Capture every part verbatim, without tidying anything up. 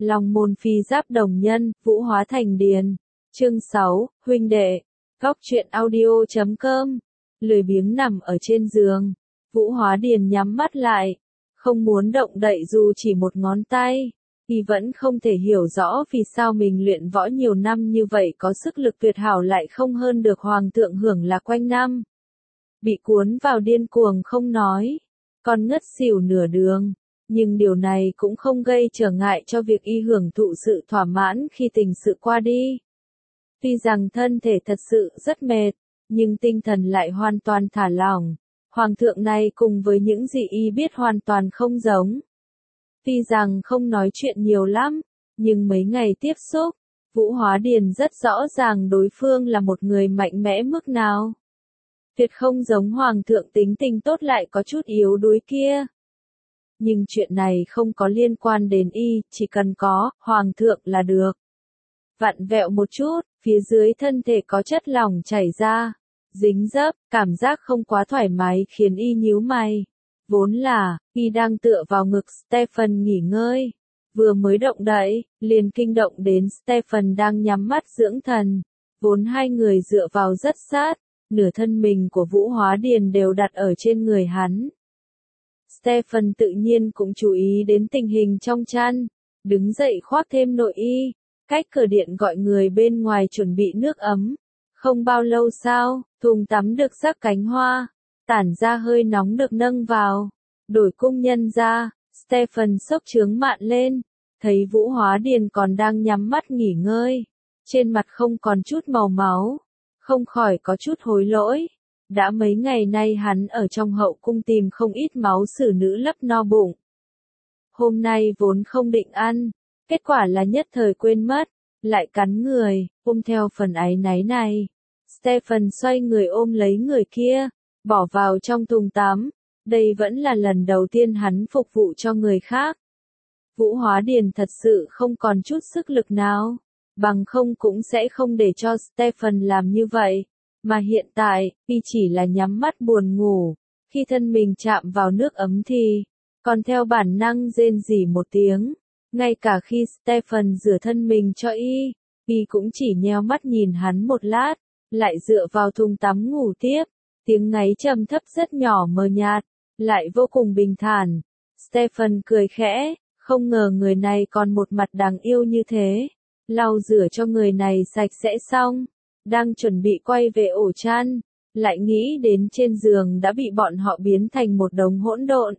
Long môn phi giáp đồng nhân, vũ hóa thành điền. Chương sáu, huynh đệ. Góc truyện audio chấm com. Lười biếng nằm ở trên giường. Vũ hóa điền nhắm mắt lại. Không muốn động đậy dù chỉ một ngón tay. Y vẫn không thể hiểu rõ vì sao mình luyện võ nhiều năm như vậy có sức lực tuyệt hảo lại không hơn được hoàng thượng hưởng là quanh năm. Bị cuốn vào điên cuồng không nói. Còn ngất xỉu nửa đường. Nhưng điều này cũng không gây trở ngại cho việc y hưởng thụ sự thỏa mãn khi tình sự qua đi. Tuy rằng thân thể thật sự rất mệt, nhưng tinh thần lại hoàn toàn thả lỏng. Hoàng thượng này cùng với những gì y biết hoàn toàn không giống. Tuy rằng không nói chuyện nhiều lắm, nhưng mấy ngày tiếp xúc, Vũ Hóa Điền rất rõ ràng đối phương là một người mạnh mẽ mức nào. Tuyệt không giống hoàng thượng tính tình tốt lại có chút yếu đuối kia. Nhưng chuyện này không có liên quan đến y, chỉ cần có hoàng thượng là được. Vặn vẹo một chút, phía dưới thân thể có chất lỏng chảy ra, dính dấp, cảm giác không quá thoải mái khiến y nhíu mày. Vốn là, y đang tựa vào ngực Stephen nghỉ ngơi. Vừa mới động đậy, liền kinh động đến Stephen đang nhắm mắt dưỡng thần. Vốn hai người dựa vào rất sát, nửa thân mình của Vũ Hóa Điền đều đặt ở trên người hắn. Stephen tự nhiên cũng chú ý đến tình hình trong chăn, đứng dậy khoác thêm nội y, cách cửa điện gọi người bên ngoài chuẩn bị nước ấm. Không bao lâu sau, thùng tắm được rắc cánh hoa, tản ra hơi nóng được nâng vào, đổi cung nhân ra, Stephen sốc chướng mạn lên, thấy Vũ Hóa Điền còn đang nhắm mắt nghỉ ngơi, trên mặt không còn chút màu máu, không khỏi có chút hối lỗi. Đã mấy ngày nay hắn ở trong hậu cung tìm không ít máu xử nữ lấp no bụng. Hôm nay vốn không định ăn, kết quả là nhất thời quên mất, lại cắn người, ôm theo phần áy náy này. Stephen xoay người ôm lấy người kia, bỏ vào trong thùng tắm. Đây vẫn là lần đầu tiên hắn phục vụ cho người khác. Vũ Hóa Điền thật sự không còn chút sức lực nào, bằng không cũng sẽ không để cho Stephen làm như vậy. Mà hiện tại, y chỉ là nhắm mắt buồn ngủ, khi thân mình chạm vào nước ấm thì, còn theo bản năng rên rỉ một tiếng. Ngay cả khi Stephen rửa thân mình cho y, y cũng chỉ nheo mắt nhìn hắn một lát, lại dựa vào thùng tắm ngủ tiếp. Tiếng ngáy trầm thấp rất nhỏ mờ nhạt, lại vô cùng bình thản. Stephen cười khẽ, không ngờ người này còn một mặt đáng yêu như thế. Lau rửa cho người này sạch sẽ xong, đang chuẩn bị quay về ổ chăn, lại nghĩ đến trên giường đã bị bọn họ biến thành một đống hỗn độn.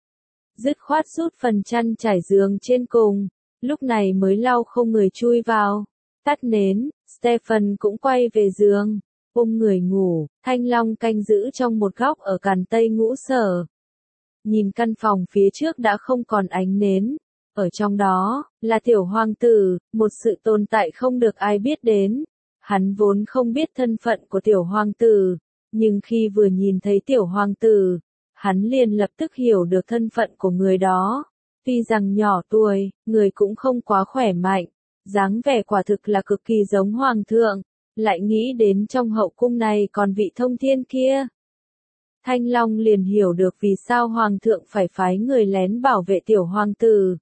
Dứt khoát rút phần chăn trải giường trên cùng, lúc này mới lau không người chui vào. Tắt nến, Stephen cũng quay về giường, ôm người ngủ. Thanh Long canh giữ trong một góc ở càn tây ngũ sở. Nhìn căn phòng phía trước đã không còn ánh nến. Ở trong đó, là tiểu hoàng tử, một sự tồn tại không được ai biết đến. Hắn vốn không biết thân phận của tiểu hoàng tử, nhưng khi vừa nhìn thấy tiểu hoàng tử, hắn liền lập tức hiểu được thân phận của người đó. Tuy rằng nhỏ tuổi, người cũng không quá khỏe mạnh, dáng vẻ quả thực là cực kỳ giống hoàng thượng, lại nghĩ đến trong hậu cung này còn vị thông thiên kia. Thanh Long liền hiểu được vì sao hoàng thượng phải phái người lén bảo vệ tiểu hoàng tử.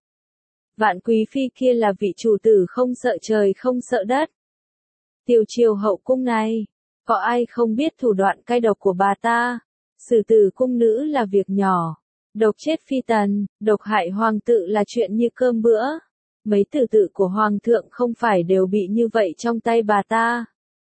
Vạn quý phi kia là vị chủ tử không sợ trời không sợ đất. Tiểu triều hậu cung này, có ai không biết thủ đoạn cay độc của bà ta? Xử tử cung nữ là việc nhỏ, độc chết phi tần, độc hại hoàng tử là chuyện như cơm bữa. Mấy tử tử của hoàng thượng không phải đều bị như vậy trong tay bà ta.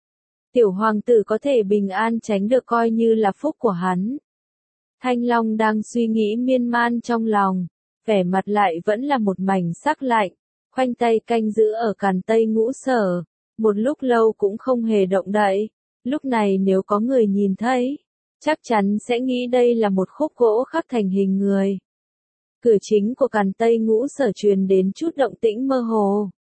Tiểu hoàng tử có thể bình an tránh được coi như là phúc của hắn. Thanh Long đang suy nghĩ miên man trong lòng, vẻ mặt lại vẫn là một mảnh sắc lạnh, khoanh tay canh giữ ở càn tây ngũ sở. Một lúc lâu cũng không hề động đậy. Lúc này nếu có người nhìn thấy, chắc chắn sẽ nghĩ đây là một khúc gỗ khắc thành hình người. Cửa chính của càn tây ngũ sở truyền đến chút động tĩnh mơ hồ.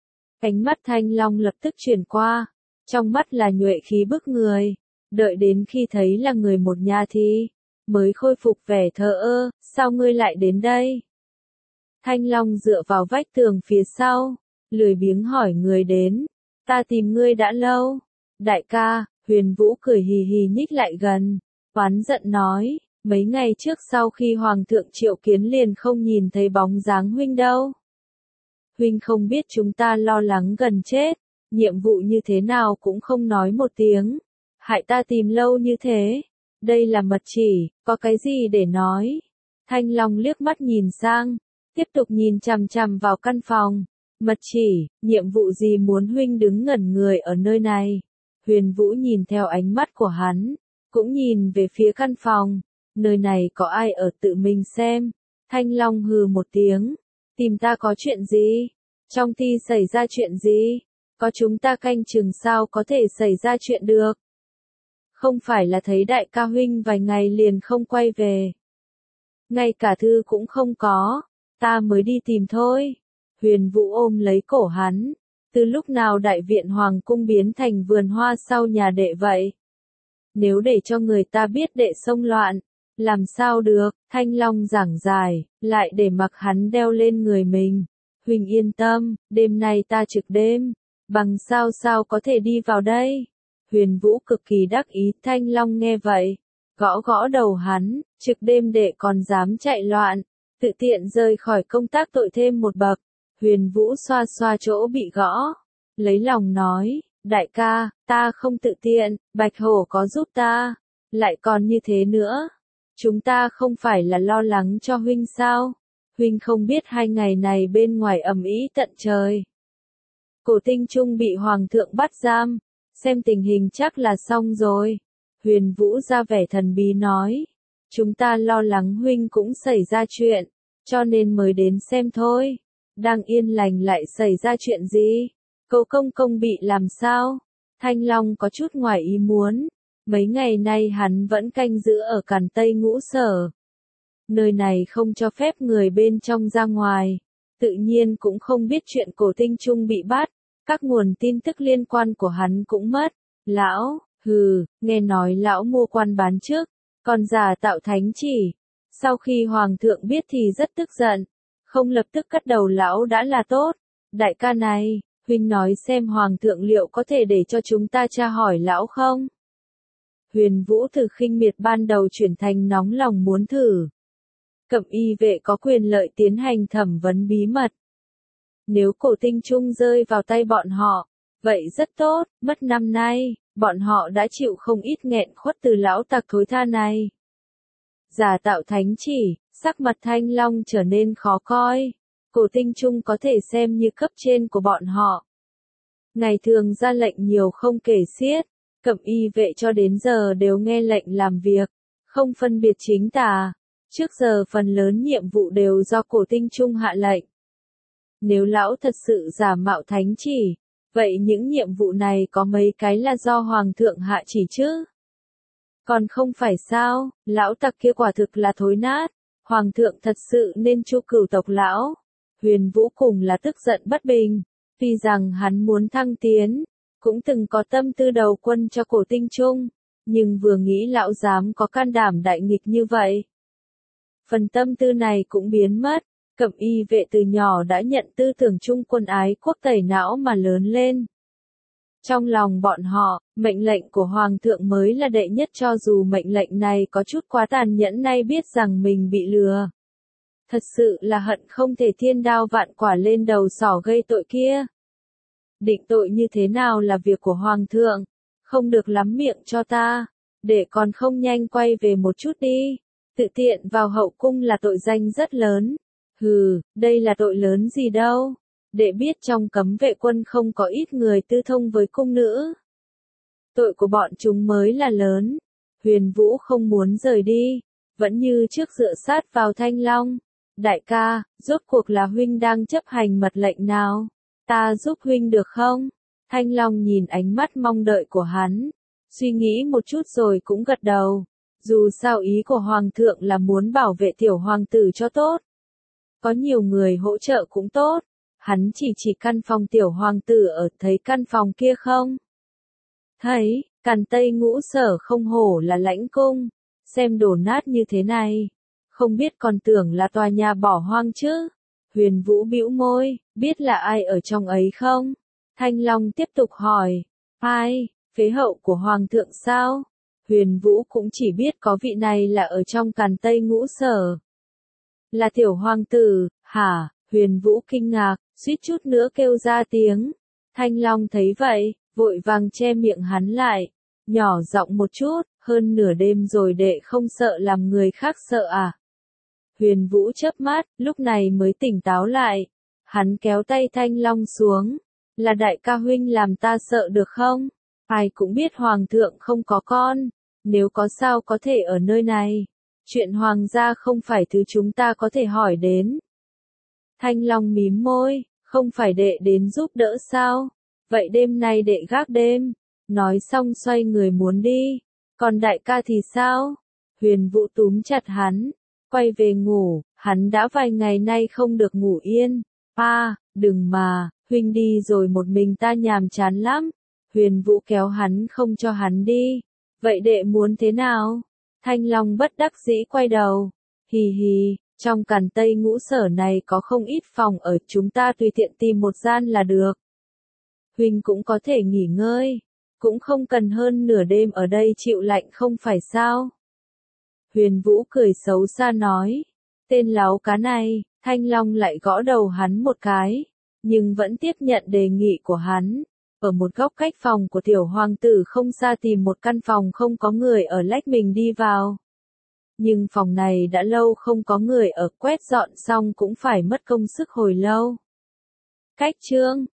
Ánh mắt Thanh Long lập tức chuyển qua, trong mắt là nhuệ khí bức người. Đợi đến khi thấy là người một nhà thì, mới khôi phục vẻ thờ ơ, sao ngươi lại đến đây? Thanh Long dựa vào vách tường phía sau, lười biếng hỏi người đến. Ta tìm ngươi đã lâu. Đại ca, Huyền Vũ cười hì hì nhích lại gần, oán giận nói, mấy ngày trước sau khi Hoàng thượng triệu kiến liền không nhìn thấy bóng dáng huynh đâu. Huynh không biết chúng ta lo lắng gần chết, nhiệm vụ như thế nào cũng không nói một tiếng, hại ta tìm lâu như thế. Đây là mật chỉ, có cái gì để nói? Thanh Long liếc mắt nhìn sang, tiếp tục nhìn chằm chằm vào căn phòng. Mật chỉ, nhiệm vụ gì muốn huynh đứng ngẩn người ở nơi này? Huyền Vũ nhìn theo ánh mắt của hắn, cũng nhìn về phía căn phòng. Nơi này có ai ở tự mình xem. Thanh Long hừ một tiếng, tìm ta có chuyện gì? Trong thi xảy ra chuyện gì? Có chúng ta canh chừng sao có thể xảy ra chuyện được? Không phải là thấy đại ca huynh vài ngày liền không quay về. Ngay cả thư cũng không có, ta mới đi tìm thôi. Huyền Vũ ôm lấy cổ hắn, từ lúc nào đại viện hoàng cung biến thành vườn hoa sau nhà đệ vậy? Nếu để cho người ta biết đệ xông loạn, làm sao được? Thanh Long giảng giải, lại để mặc hắn đeo lên người mình. Huỳnh yên tâm, đêm nay ta trực đêm, bằng sao sao có thể đi vào đây? Huyền Vũ cực kỳ đắc ý. Thanh Long nghe vậy, gõ gõ đầu hắn, trực đêm đệ còn dám chạy loạn, tự tiện rời khỏi công tác tội thêm một bậc. Huyền Vũ xoa xoa chỗ bị gõ, lấy lòng nói, đại ca, ta không tự tiện, Bạch Hổ có giúp ta, lại còn như thế nữa. Chúng ta không phải là lo lắng cho huynh sao? Huynh không biết hai ngày này bên ngoài ầm ĩ tận trời. Cổ Tinh Trung bị hoàng thượng bắt giam, xem tình hình chắc là xong rồi. Huyền Vũ ra vẻ thần bí nói, chúng ta lo lắng huynh cũng xảy ra chuyện, cho nên mới đến xem thôi. Đang yên lành lại xảy ra chuyện gì? Cậu công công bị làm sao? Thanh Long có chút ngoài ý muốn. Mấy ngày nay hắn vẫn canh giữ ở Càn Tây Ngũ Sở. Nơi này không cho phép người bên trong ra ngoài. Tự nhiên cũng không biết chuyện Cổ Tinh Trung bị bắt. Các nguồn tin tức liên quan của hắn cũng mất. Lão, hừ, nghe nói lão mua quan bán trước, còn giả tạo thánh chỉ. Sau khi hoàng thượng biết thì rất tức giận. Không lập tức cắt đầu lão đã là tốt. Đại ca này, huynh nói xem hoàng thượng liệu có thể để cho chúng ta tra hỏi lão không? Huyền Vũ từ khinh miệt ban đầu chuyển thành nóng lòng muốn thử. Cẩm y vệ có quyền lợi tiến hành thẩm vấn bí mật. Nếu Cổ Tinh Trung rơi vào tay bọn họ, vậy rất tốt. Mất năm nay, bọn họ đã chịu không ít nghẹn khuất từ lão tặc thối tha này. Giả tạo thánh chỉ, sắc mặt Thanh Long trở nên khó coi. Cổ Tinh Trung có thể xem như cấp trên của bọn họ. Ngày thường ra lệnh nhiều không kể xiết. Cẩm y vệ cho đến giờ đều nghe lệnh làm việc, không phân biệt chính tà. Trước giờ phần lớn nhiệm vụ đều do Cổ Tinh Trung hạ lệnh. Nếu lão thật sự giả mạo thánh chỉ, vậy những nhiệm vụ này có mấy cái là do hoàng thượng hạ chỉ chứ? Còn không phải sao, lão tặc kia quả thực là thối nát, hoàng thượng thật sự nên chu cửu tộc lão. Huyền Vũ cùng là tức giận bất bình, tuy rằng hắn muốn thăng tiến, cũng từng có tâm tư đầu quân cho Cổ Tinh Trung, nhưng vừa nghĩ lão dám có can đảm đại nghịch như vậy. Phần tâm tư này cũng biến mất. Cẩm y vệ từ nhỏ đã nhận tư tưởng trung quân ái quốc tẩy não mà lớn lên. Trong lòng bọn họ, mệnh lệnh của Hoàng thượng mới là đệ nhất, cho dù mệnh lệnh này có chút quá tàn nhẫn, nay biết rằng mình bị lừa. Thật sự là hận không thể thiên đao vạn quả lên đầu sỏ gây tội kia. Định tội như thế nào là việc của Hoàng thượng, không được lắm miệng cho ta, để còn không nhanh quay về một chút đi. Tự tiện vào hậu cung là tội danh rất lớn. Hừ, đây là tội lớn gì đâu. Để biết trong cấm vệ quân không có ít người tư thông với cung nữ. Tội của bọn chúng mới là lớn. Huyền Vũ không muốn rời đi, vẫn như trước dựa sát vào Thanh Long. Đại ca, rốt cuộc là huynh đang chấp hành mật lệnh nào? Ta giúp huynh được không? Thanh Long nhìn ánh mắt mong đợi của hắn, suy nghĩ một chút rồi cũng gật đầu. Dù sao ý của Hoàng thượng là muốn bảo vệ tiểu hoàng tử cho tốt. Có nhiều người hỗ trợ cũng tốt. Hắn chỉ chỉ căn phòng tiểu hoàng tử ở, thấy căn phòng kia không? Thấy, Càn Tây Ngũ Sở không hổ là lãnh cung. Xem đổ nát như thế này, không biết còn tưởng là tòa nhà bỏ hoang chứ. Huyền Vũ bĩu môi, biết là ai ở trong ấy không? Thanh Long tiếp tục hỏi, ai, phế hậu của Hoàng thượng sao? Huyền Vũ cũng chỉ biết có vị này là ở trong Càn Tây Ngũ Sở. Là tiểu hoàng tử, hả? Huyền Vũ kinh ngạc, suýt chút nữa kêu ra tiếng. Thanh Long thấy vậy, vội vàng che miệng hắn lại, nhỏ giọng một chút, hơn nửa đêm rồi đệ không sợ làm người khác sợ à? Huyền Vũ chớp mắt, lúc này mới tỉnh táo lại. Hắn kéo tay Thanh Long xuống. Là đại ca huynh làm ta sợ được không? Ai cũng biết hoàng thượng không có con. Nếu có sao có thể ở nơi này. Chuyện hoàng gia không phải thứ chúng ta có thể hỏi đến. Thanh Long mím môi, không phải đệ đến giúp đỡ sao? Vậy đêm nay đệ gác đêm. Nói xong xoay người muốn đi. Còn đại ca thì sao? Huyền Vũ túm chặt hắn. Quay về ngủ, hắn đã vài ngày nay không được ngủ yên. À, đừng mà, huynh đi rồi một mình ta nhàm chán lắm. Huyền Vũ kéo hắn không cho hắn đi. Vậy đệ muốn thế nào? Thanh Long bất đắc dĩ quay đầu. Hì hì, trong Càn Tây Ngũ Sở này có không ít phòng ở, chúng ta tùy tiện tìm một gian là được. Huynh cũng có thể nghỉ ngơi. Cũng không cần hơn nửa đêm ở đây chịu lạnh không phải sao? Huyền Vũ cười xấu xa nói. Tên láo cá này, Thanh Long lại gõ đầu hắn một cái. Nhưng vẫn tiếp nhận đề nghị của hắn. Ở một góc cách phòng của tiểu hoàng tử không xa tìm một căn phòng không có người ở lách mình đi vào. Nhưng phòng này đã lâu không có người ở, quét dọn xong cũng phải mất công sức hồi lâu. Cách chương